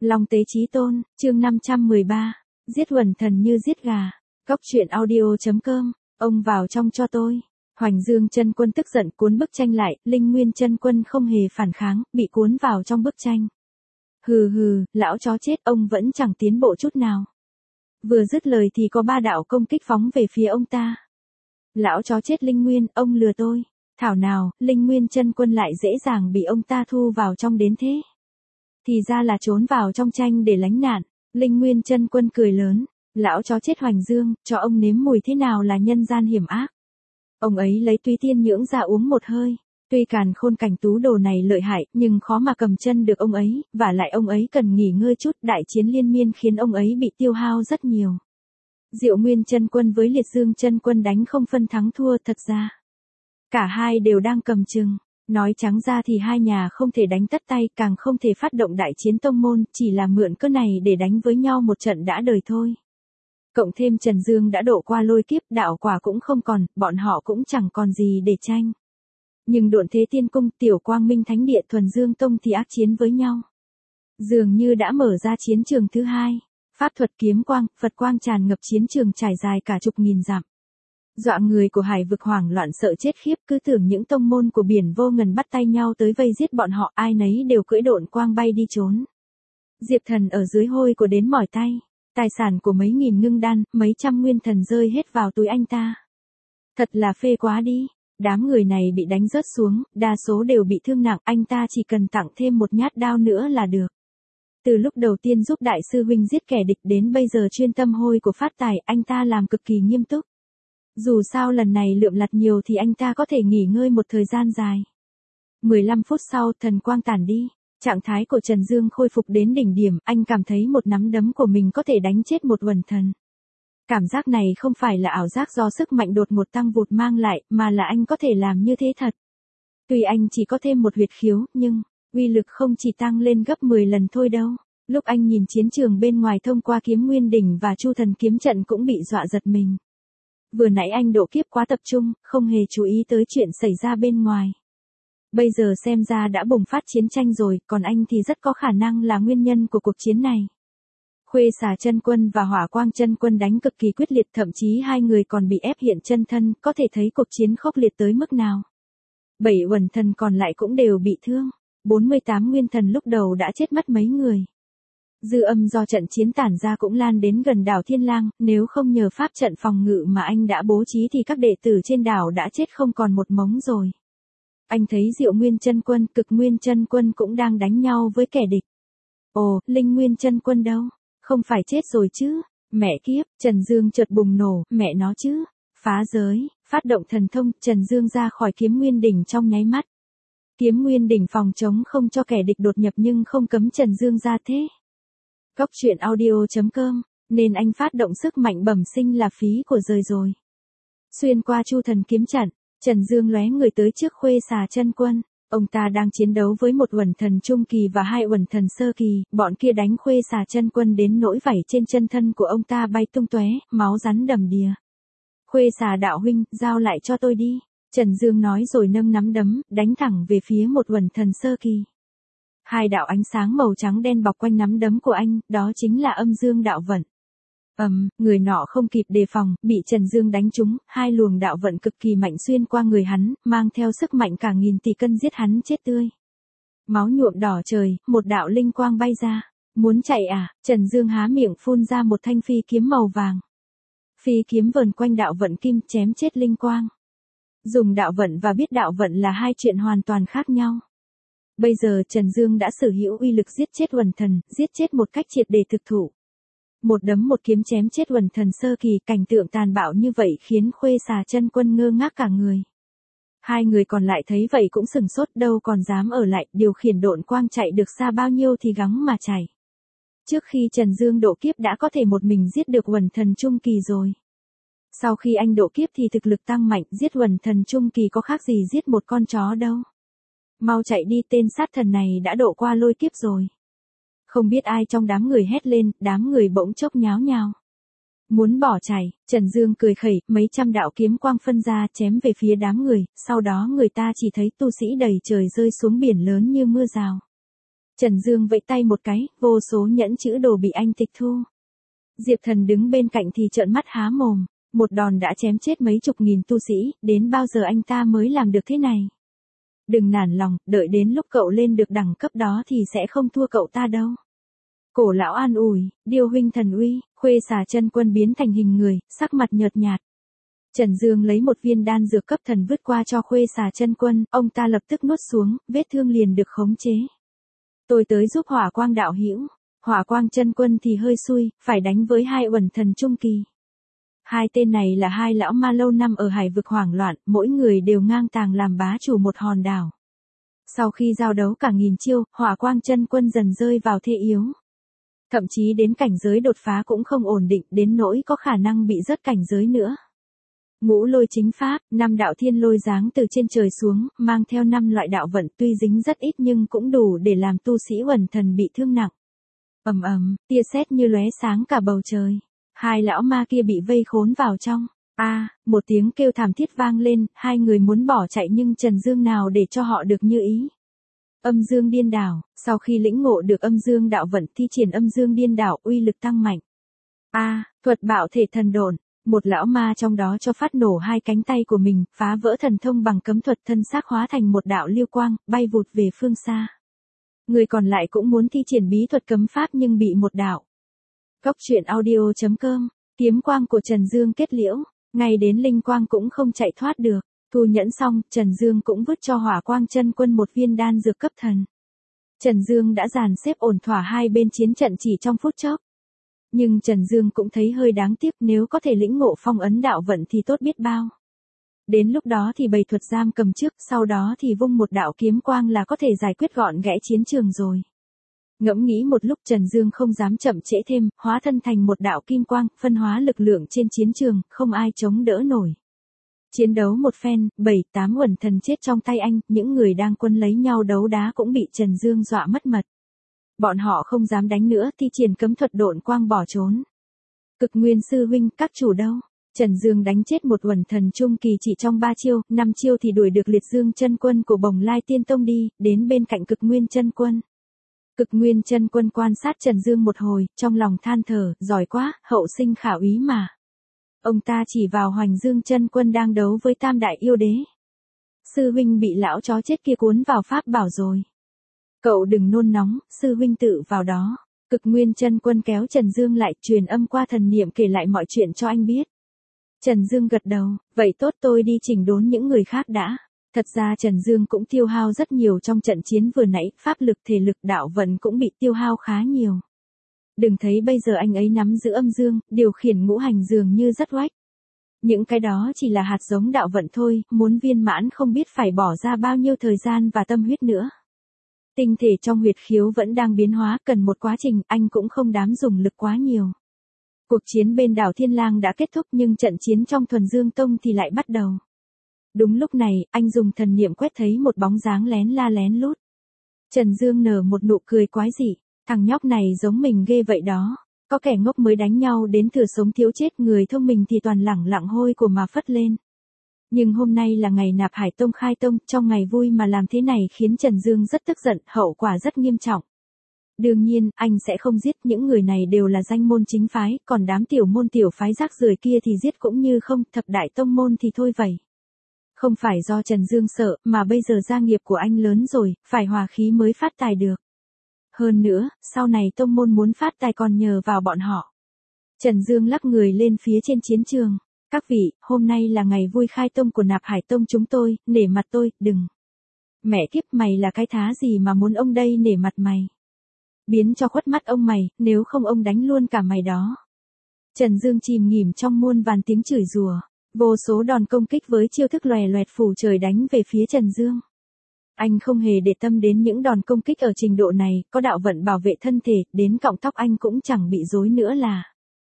Long Tế Chí Tôn, chương 513, giết quần thần như giết gà. Cóc truyện audio.com, ông vào trong cho tôi. Hoành Dương Chân Quân tức giận cuốn bức tranh lại, Linh Nguyên Chân Quân không hề phản kháng, bị cuốn vào trong bức tranh. Hừ hừ, lão chó chết, ông vẫn chẳng tiến bộ chút nào. Vừa dứt lời thì có 3 đạo công kích phóng về phía ông ta. Lão chó chết Linh Nguyên, ông lừa tôi. Thảo nào, Linh Nguyên Chân Quân lại dễ dàng bị ông ta thu vào trong đến thế. Thì ra là trốn vào trong tranh để lánh nạn. Linh Nguyên Chân Quân cười lớn. Lão chó chết Hoành Dương, cho ông nếm mùi thế nào là nhân gian hiểm ác. Ông ấy lấy túy tiên nhưỡng ra uống một hơi. Tuy càn khôn cảnh tú đồ này lợi hại, nhưng khó mà cầm chân được ông ấy, và lại ông ấy cần nghỉ ngơi chút. Đại chiến liên miên khiến ông ấy bị tiêu hao rất nhiều. Diệu Nguyên Chân Quân với Liệt Dương Chân Quân đánh không phân thắng thua, thật ra cả hai đều đang cầm chừng. Nói trắng ra thì hai nhà không thể đánh tất tay, càng không thể phát động đại chiến tông môn, chỉ là mượn cớ này để đánh với nhau một trận đã đời thôi. Cộng thêm Trần Dương đã độ qua lôi kiếp, đạo quả cũng không còn, bọn họ cũng chẳng còn gì để tranh. Nhưng Độn Thế Tiên Cung, Tiểu Quang Minh Thánh Địa, Thuần Dương Tông thì ác chiến với nhau. Dường như đã mở ra chiến trường thứ hai. Pháp thuật kiếm quang, Phật quang tràn ngập chiến trường trải dài cả chục nghìn dặm. Dọa người của hải vực hoảng loạn sợ chết khiếp, cứ tưởng những tông môn của biển vô ngần bắt tay nhau tới vây giết bọn họ, ai nấy đều cưỡi độn quang bay đi trốn. Diệp Thần ở dưới hôi của đến mỏi tay. Tài sản của mấy nghìn ngưng đan, mấy trăm nguyên thần rơi hết vào túi anh ta. Thật là phê quá đi. Đám người này bị đánh rớt xuống, đa số đều bị thương nặng, anh ta chỉ cần tặng thêm một nhát đao nữa là được. Từ lúc đầu tiên giúp đại sư huynh giết kẻ địch đến bây giờ chuyên tâm hôi của phát tài, anh ta làm cực kỳ nghiêm túc. Dù sao lần này lượm lặt nhiều thì anh ta có thể nghỉ ngơi một thời gian dài. 15 phút sau, thần quang tản đi. Trạng thái của Trần Dương khôi phục đến đỉnh điểm, anh cảm thấy một nắm đấm của mình có thể đánh chết một quần thần. Cảm giác này không phải là ảo giác do sức mạnh đột ngột tăng vụt mang lại, mà là anh có thể làm như thế thật. Tuy anh chỉ có thêm một huyệt khiếu, nhưng uy lực không chỉ tăng lên gấp 10 lần thôi đâu. Lúc anh nhìn chiến trường bên ngoài thông qua Kiếm Nguyên Đỉnh và Chu Thần kiếm trận cũng bị dọa giật mình. Vừa nãy anh độ kiếp quá tập trung, không hề chú ý tới chuyện xảy ra bên ngoài. Bây giờ xem ra đã bùng phát chiến tranh rồi, còn anh thì rất có khả năng là nguyên nhân của cuộc chiến này. Khuê Xà Chân Quân và Hỏa Quang Chân Quân đánh cực kỳ quyết liệt, thậm chí hai người còn bị ép hiện chân thân, có thể thấy cuộc chiến khốc liệt tới mức nào. 7 uẩn thần còn lại cũng đều bị thương. 48 nguyên thần lúc đầu đã chết mất mấy người. Dư âm do trận chiến tản ra cũng lan đến gần đảo Thiên Lang, nếu không nhờ pháp trận phòng ngự mà anh đã bố trí thì các đệ tử trên đảo đã chết không còn một mống rồi. Anh thấy Diệu Nguyên Chân Quân, Cực Nguyên Chân Quân cũng đang đánh nhau với kẻ địch. Ồ, Linh Nguyên Chân Quân đâu? Không phải chết rồi chứ? Mẹ kiếp, Trần Dương chợt bùng nổ, mẹ nó chứ. Phá giới, phát động thần thông, Trần Dương ra khỏi Kiếm Nguyên Đỉnh trong nháy mắt. Kiếm Nguyên Đỉnh phòng chống không cho kẻ địch đột nhập nhưng không cấm Trần Dương ra thế. Cóc truyện audio.com, nên anh phát động sức mạnh bẩm sinh là phí của rời rồi. Xuyên qua Chu Thần kiếm trận, Trần Dương lóe người tới trước Khuê Xà Chân Quân. Ông ta đang chiến đấu với một uẩn thần trung kỳ và 2 uẩn thần sơ kỳ, bọn kia đánh Khuê Xà Chân Quân đến nỗi vảy trên chân thân của ông ta bay tung tóe, máu rắn đầm đìa. Khuê Xà đạo huynh, giao lại cho tôi đi. Trần Dương nói rồi nâng nắm đấm, đánh thẳng về phía một uẩn thần sơ kỳ. 2 đạo ánh sáng màu trắng đen bọc quanh nắm đấm của anh, đó chính là âm dương đạo vận. Người nọ không kịp đề phòng, bị Trần Dương đánh trúng, 2 luồng đạo vận cực kỳ mạnh xuyên qua người hắn, mang theo sức mạnh cả nghìn tỷ cân giết hắn chết tươi. Máu nhuộm đỏ trời, một đạo linh quang bay ra. Muốn chạy à? Trần Dương há miệng phun ra một thanh phi kiếm màu vàng. Phi kiếm vờn quanh đạo vận kim chém chết linh quang. Dùng đạo vận và biết đạo vận là 2 chuyện hoàn toàn khác nhau. Bây giờ Trần Dương đã sở hữu uy lực giết chết uẩn thần, giết chết một cách triệt để thực thụ. Một đấm một kiếm chém chết uẩn thần sơ kỳ, cảnh tượng tàn bạo như vậy khiến Khuê Xà Chân Quân ngơ ngác cả người. 2 người còn lại thấy vậy cũng sừng sốt, đâu còn dám ở lại, điều khiển độn quang chạy được xa bao nhiêu thì gắng mà chạy. Trước khi Trần Dương độ kiếp đã có thể một mình giết được uẩn thần trung kỳ rồi. Sau khi anh độ kiếp thì thực lực tăng mạnh, giết uẩn thần trung kỳ có khác gì giết một con chó đâu. Mau chạy đi, tên sát thần này đã độ qua lôi kiếp rồi. Không biết ai trong đám người hét lên, đám người bỗng chốc nháo nhào. Muốn bỏ chạy, Trần Dương cười khẩy, mấy trăm đạo kiếm quang phân ra chém về phía đám người, sau đó người ta chỉ thấy tu sĩ đầy trời rơi xuống biển lớn như mưa rào. Trần Dương vẫy tay một cái, vô số nhẫn chữ đồ bị anh tịch thu. Diệp Thần đứng bên cạnh thì trợn mắt há mồm, một đòn đã chém chết mấy chục nghìn tu sĩ, đến bao giờ anh ta mới làm được thế này? Đừng nản lòng, đợi đến lúc cậu lên được đẳng cấp đó thì sẽ không thua cậu ta đâu. Cổ lão an ủi, Điêu huynh thần uy, Khuê Xà Chân Quân biến thành hình người, sắc mặt nhợt nhạt. Trần Dương lấy một viên đan dược cấp thần vứt qua cho Khuê Xà Chân Quân, ông ta lập tức nuốt xuống, vết thương liền được khống chế. Tôi tới giúp Hỏa Quang đạo hữu. Hỏa Quang Chân Quân thì hơi xui, phải đánh với hai uẩn thần trung kỳ. Hai tên này là hai lão ma lâu năm ở hải vực hoảng loạn, mỗi người đều ngang tàng làm bá chủ một hòn đảo. Sau khi giao đấu cả nghìn chiêu, Hỏa Quang Chân Quân dần rơi vào thế yếu. Thậm chí đến cảnh giới đột phá cũng không ổn định, đến nỗi có khả năng bị rớt cảnh giới nữa. Ngũ lôi chính pháp, 5 đạo thiên lôi giáng từ trên trời xuống, mang theo 5 loại đạo vận, tuy dính rất ít nhưng cũng đủ để làm tu sĩ uẩn thần bị thương nặng. Ầm ầm, tia sét như lóe sáng cả bầu trời. Hai lão ma kia bị vây khốn vào trong. Một tiếng kêu thảm thiết vang lên, hai người muốn bỏ chạy nhưng Trần Dương nào để cho họ được như ý. Âm dương điên đảo, sau khi lĩnh ngộ được âm dương đạo vận thi triển âm dương điên đảo uy lực tăng mạnh. Thuật bạo thể thần độn, một lão ma trong đó cho phát nổ hai cánh tay của mình, phá vỡ thần thông bằng cấm thuật thân xác hóa thành một đạo lưu quang, bay vụt về phương xa. Người còn lại cũng muốn thi triển bí thuật cấm pháp nhưng bị một đạo. Góc truyện audio.com, kiếm quang của Trần Dương kết liễu, ngay đến linh quang cũng không chạy thoát được. Thu nhẫn xong, Trần Dương cũng vứt cho Hỏa Quang Chân Quân một viên đan dược cấp thần. Trần Dương đã dàn xếp ổn thỏa hai bên chiến trận chỉ trong phút chốc. Nhưng Trần Dương cũng thấy hơi đáng tiếc, nếu có thể lĩnh ngộ phong ấn đạo vận thì tốt biết bao. Đến lúc đó thì bày thuật giam cầm trước, sau đó thì vung một đạo kiếm quang là có thể giải quyết gọn gẽ chiến trường rồi. Ngẫm nghĩ một lúc, Trần Dương không dám chậm trễ thêm, hóa thân thành một đạo kim quang, phân hóa lực lượng trên chiến trường, không ai chống đỡ nổi. Chiến đấu một phen, 7-8 uẩn thần chết trong tay anh, những người đang quân lấy nhau đấu đá cũng bị Trần Dương dọa mất mật. Bọn họ không dám đánh nữa, thi triển cấm thuật độn quang bỏ trốn. Cực Nguyên sư huynh, các chủ đâu? Trần Dương đánh chết một uẩn thần trung kỳ chỉ trong 3 chiêu, 5 chiêu thì đuổi được Liệt Dương Chân Quân của Bồng Lai Tiên Tông đi, đến bên cạnh Cực Nguyên Chân Quân. Cực Nguyên Chân Quân quan sát Trần Dương một hồi, trong lòng than thở, giỏi quá, hậu sinh khả úy mà. Ông ta chỉ vào Hoành Dương Chân Quân đang đấu với Tam Đại Yêu Đế. Sư huynh bị lão chó chết kia cuốn vào pháp bảo rồi. Cậu đừng nôn nóng, sư huynh tự vào đó. Cực Nguyên Chân Quân kéo Trần Dương lại, truyền âm qua thần niệm kể lại mọi chuyện cho anh biết. Trần Dương gật đầu, vậy tốt, tôi đi chỉnh đốn những người khác đã. Thật ra Trần Dương cũng tiêu hao rất nhiều trong trận chiến vừa nãy, pháp lực, thể lực, đạo vận cũng bị tiêu hao khá nhiều. Đừng thấy bây giờ anh ấy nắm giữ âm dương, điều khiển ngũ hành dường như rất oách. Những cái đó chỉ là hạt giống đạo vận thôi, muốn viên mãn không biết phải bỏ ra bao nhiêu thời gian và tâm huyết nữa. Tinh thể trong huyệt khiếu vẫn đang biến hóa, cần một quá trình, anh cũng không dám dùng lực quá nhiều. Cuộc chiến bên đảo Thiên Lang đã kết thúc nhưng trận chiến trong Thuần Dương Tông thì lại bắt đầu. Đúng lúc này, anh dùng thần niệm quét thấy một bóng dáng lén la lén lút. Trần Dương nở một nụ cười quái dị, thằng nhóc này giống mình ghê vậy đó. Có kẻ ngốc mới đánh nhau đến thừa sống thiếu chết, người thông minh thì toàn lẳng lặng hôi của mà phất lên. Nhưng hôm nay là ngày Nạp Hải Tông khai tông, trong ngày vui mà làm thế này khiến Trần Dương rất tức giận, hậu quả rất nghiêm trọng. Đương nhiên, anh sẽ không giết, những người này đều là danh môn chính phái, còn đám tiểu môn tiểu phái rác rưởi kia thì giết cũng như không, thập đại tông môn thì thôi vậy. Không phải do Trần Dương sợ, mà bây giờ gia nghiệp của anh lớn rồi, phải hòa khí mới phát tài được. Hơn nữa, sau này tông môn muốn phát tài còn nhờ vào bọn họ. Trần Dương lắc người lên phía trên chiến trường. Các vị, hôm nay là ngày vui khai tông của Nạp Hải Tông chúng tôi, nể mặt tôi, đừng. Mẹ kiếp, mày là cái thá gì mà muốn ông đây nể mặt mày? Biến cho khuất mắt ông mày, nếu không ông đánh luôn cả mày đó. Trần Dương chìm nghỉm trong muôn vàn tiếng chửi rủa, vô số đòn công kích với chiêu thức loè loẹt phủ trời đánh về phía Trần Dương. Anh không hề để tâm đến những đòn công kích ở trình độ này, có đạo vận bảo vệ thân thể, đến cọng tóc anh cũng chẳng bị rối nữa là.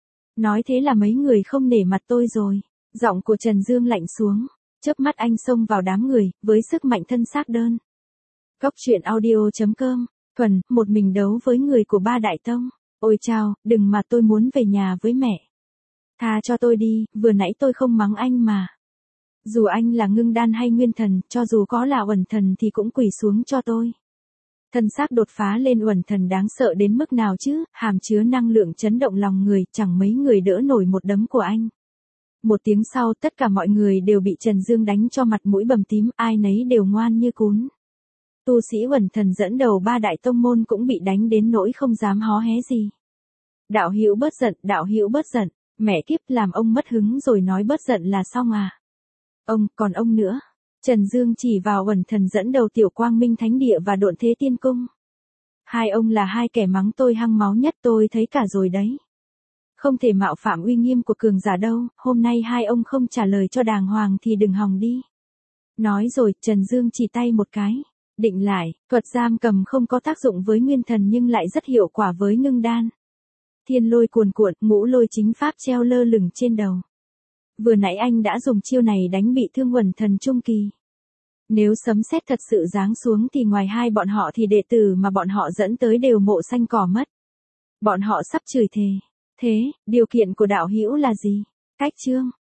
Nói thế là mấy người không nể mặt tôi rồi. Giọng của Trần Dương lạnh xuống, chớp mắt anh xông vào đám người, với sức mạnh thân xác đơn. Góc truyện audio.com, thuần, một mình đấu với người của ba đại tông. Ôi chao, đừng mà tôi muốn về nhà với mẹ. Tha cho tôi đi, vừa nãy tôi không mắng anh mà. Dù anh là ngưng đan hay nguyên thần, cho dù có là uẩn thần thì cũng quỳ xuống cho tôi. Thân xác đột phá lên uẩn thần đáng sợ đến mức nào chứ, hàm chứa năng lượng chấn động lòng người, chẳng mấy người đỡ nổi một đấm của anh. Một tiếng sau tất cả mọi người đều bị Trần Dương đánh cho mặt mũi bầm tím, ai nấy đều ngoan như cún. Tu sĩ uẩn thần dẫn đầu 3 đại tông môn cũng bị đánh đến nỗi không dám hó hé gì. Đạo hữu bớt giận, đạo hữu bớt giận, mẹ kiếp làm ông mất hứng rồi nói bớt giận là xong à. Ông, còn ông nữa. Trần Dương chỉ vào uẩn thần dẫn đầu Tiểu Quang Minh Thánh Địa và Độn Thế Tiên Cung. Hai ông là hai kẻ mắng tôi hăng máu nhất, tôi thấy cả rồi đấy. Không thể mạo phạm uy nghiêm của cường giả đâu, hôm nay hai ông không trả lời cho đàng hoàng thì đừng hòng đi. Nói rồi, Trần Dương chỉ tay một cái. Định lại, thuật giam cầm không có tác dụng với nguyên thần nhưng lại rất hiệu quả với ngưng đan. Thiên lôi cuồn cuộn, ngũ lôi chính pháp treo lơ lửng trên đầu. Vừa nãy anh đã dùng chiêu này đánh bị thương uẩn thần trung kỳ. Nếu sấm sét thật sự giáng xuống thì ngoài hai bọn họ thì đệ tử mà bọn họ dẫn tới đều mộ xanh cỏ mất. Bọn họ sắp chửi thề. Thế, điều kiện của đạo hữu là gì? Cách chương